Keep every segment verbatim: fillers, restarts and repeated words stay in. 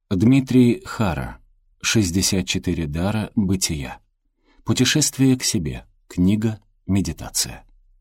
Дмитрий Хара. шестьдесят четыре дара бытия. Путешествие к себе. Книга, медитация.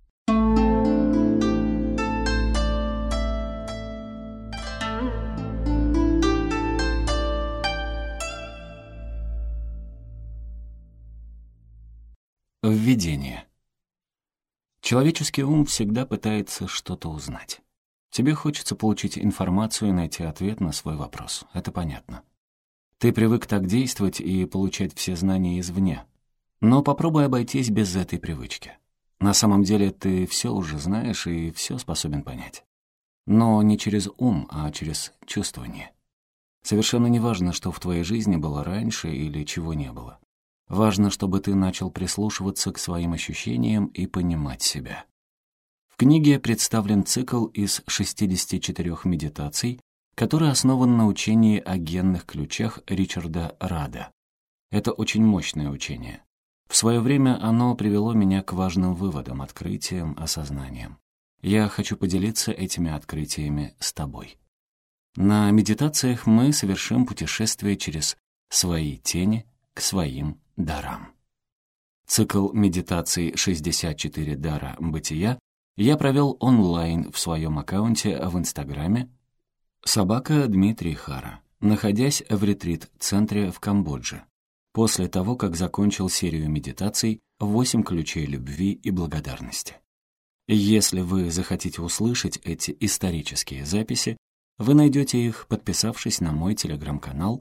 Введение. Человеческий ум всегда пытается что-то узнать. Тебе хочется получить информацию и найти ответ на свой вопрос. Это понятно. Ты привык так действовать и получать все знания извне. Но попробуй обойтись без этой привычки. На самом деле ты все уже знаешь и все способен понять. Но не через ум, а через чувствование. Совершенно не важно, что в твоей жизни было раньше или чего не было. Важно, чтобы ты начал прислушиваться к своим ощущениям и понимать себя. В книге представлен цикл из шестидесяти четырёх медитаций, который основан на учении о генных ключах Ричарда Радда. Это очень мощное учение. В свое время оно привело меня к важным выводам, открытиям, осознаниям. Я хочу поделиться этими открытиями с тобой. На медитациях мы совершим путешествие через свои тени к своим дарам. Цикл медитаций «шестьдесят четыре дара бытия» я провел онлайн в своем аккаунте в Инстаграме «Собака Дмитрий Хара», находясь в ретрит-центре в Камбодже, после того, как закончил серию медитаций «Восемь ключей любви и благодарности». Если вы захотите услышать эти исторические записи, вы найдете их, подписавшись на мой телеграм-канал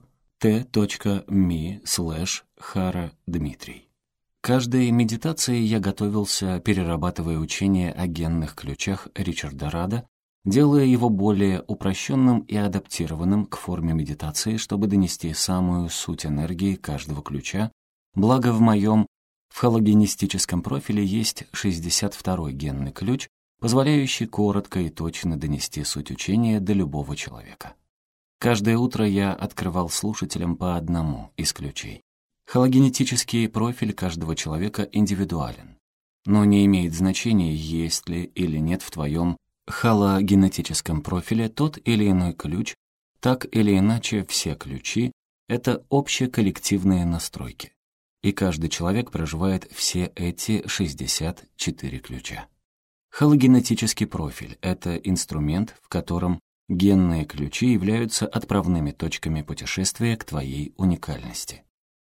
t.me slash haradmitrий. Каждой медитации я готовился, перерабатывая учение о генных ключах Ричарда Радда, делая его более упрощенным и адаптированным к форме медитации, чтобы донести самую суть энергии каждого ключа, благо в моем в хологенистическом профиле есть шестьдесят второй генный ключ, позволяющий коротко и точно донести суть учения до любого человека. Каждое утро я открывал слушателям по одному из ключей. Хологенетический профиль каждого человека индивидуален, но не имеет значения, есть ли или нет в твоем хологенетическом профиле тот или иной ключ, так или иначе все ключи — это общеколлективные настройки, и каждый человек проживает все эти шестьдесят четыре ключа. Хологенетический профиль — это инструмент, в котором генные ключи являются отправными точками путешествия к твоей уникальности.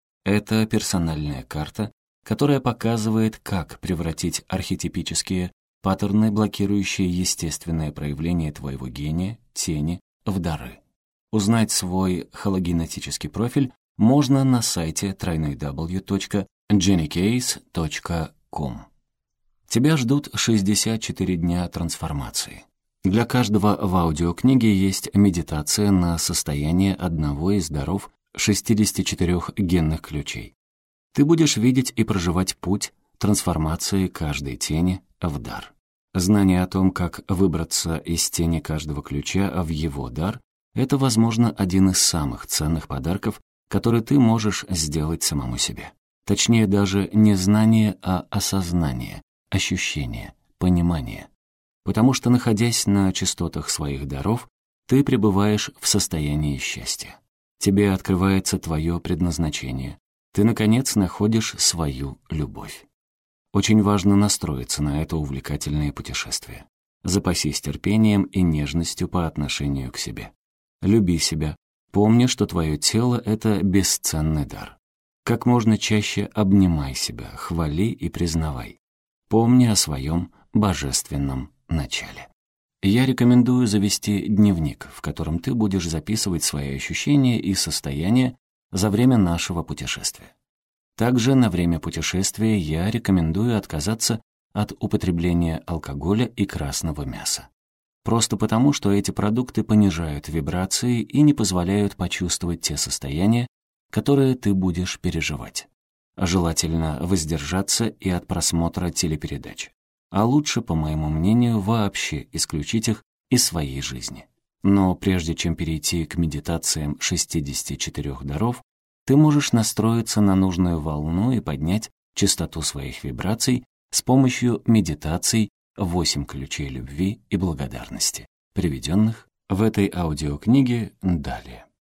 Это персональная карта, которая показывает, как превратить архетипические паттерны, блокирующие естественное проявление твоего гения, тени, в дары. Узнать свой хологенетический профиль можно на сайте дабл ю дабл ю дабл ю точка дженникейс точка ком. Тебя ждут шестьдесят четыре дня трансформации. Для каждого в аудиокниге есть медитация на состояние одного из даров шестидесяти четырёх генных ключей. Ты будешь видеть и проживать путь трансформации каждой тени в дар. Знание о том, как выбраться из тени каждого ключа в его дар, это, возможно, один из самых ценных подарков, который ты можешь сделать самому себе. Точнее, даже не знание, а осознание, ощущение, понимание. Потому что, находясь на частотах своих даров, ты пребываешь в состоянии счастья. Тебе открывается твое предназначение. Ты, наконец, находишь свою любовь. Очень важно настроиться на это увлекательное путешествие. Запасись терпением и нежностью по отношению к себе. Люби себя. Помни, что твое тело — это бесценный дар. Как можно чаще обнимай себя, хвали и признавай. Помни о своем божественном начале. Я рекомендую завести дневник, в котором ты будешь записывать свои ощущения и состояния за время нашего путешествия. Также на время путешествия я рекомендую отказаться от употребления алкоголя и красного мяса. Просто потому, что эти продукты понижают вибрации и не позволяют почувствовать те состояния, которые ты будешь переживать. Желательно воздержаться и от просмотра телепередач. А лучше, по моему мнению, вообще исключить их из своей жизни. Но прежде чем перейти к медитациям шестидесяти четырёх даров, ты можешь настроиться на нужную волну и поднять частоту своих вибраций с помощью медитаций «Восемь ключей любви и благодарности», приведенных в этой аудиокниге далее.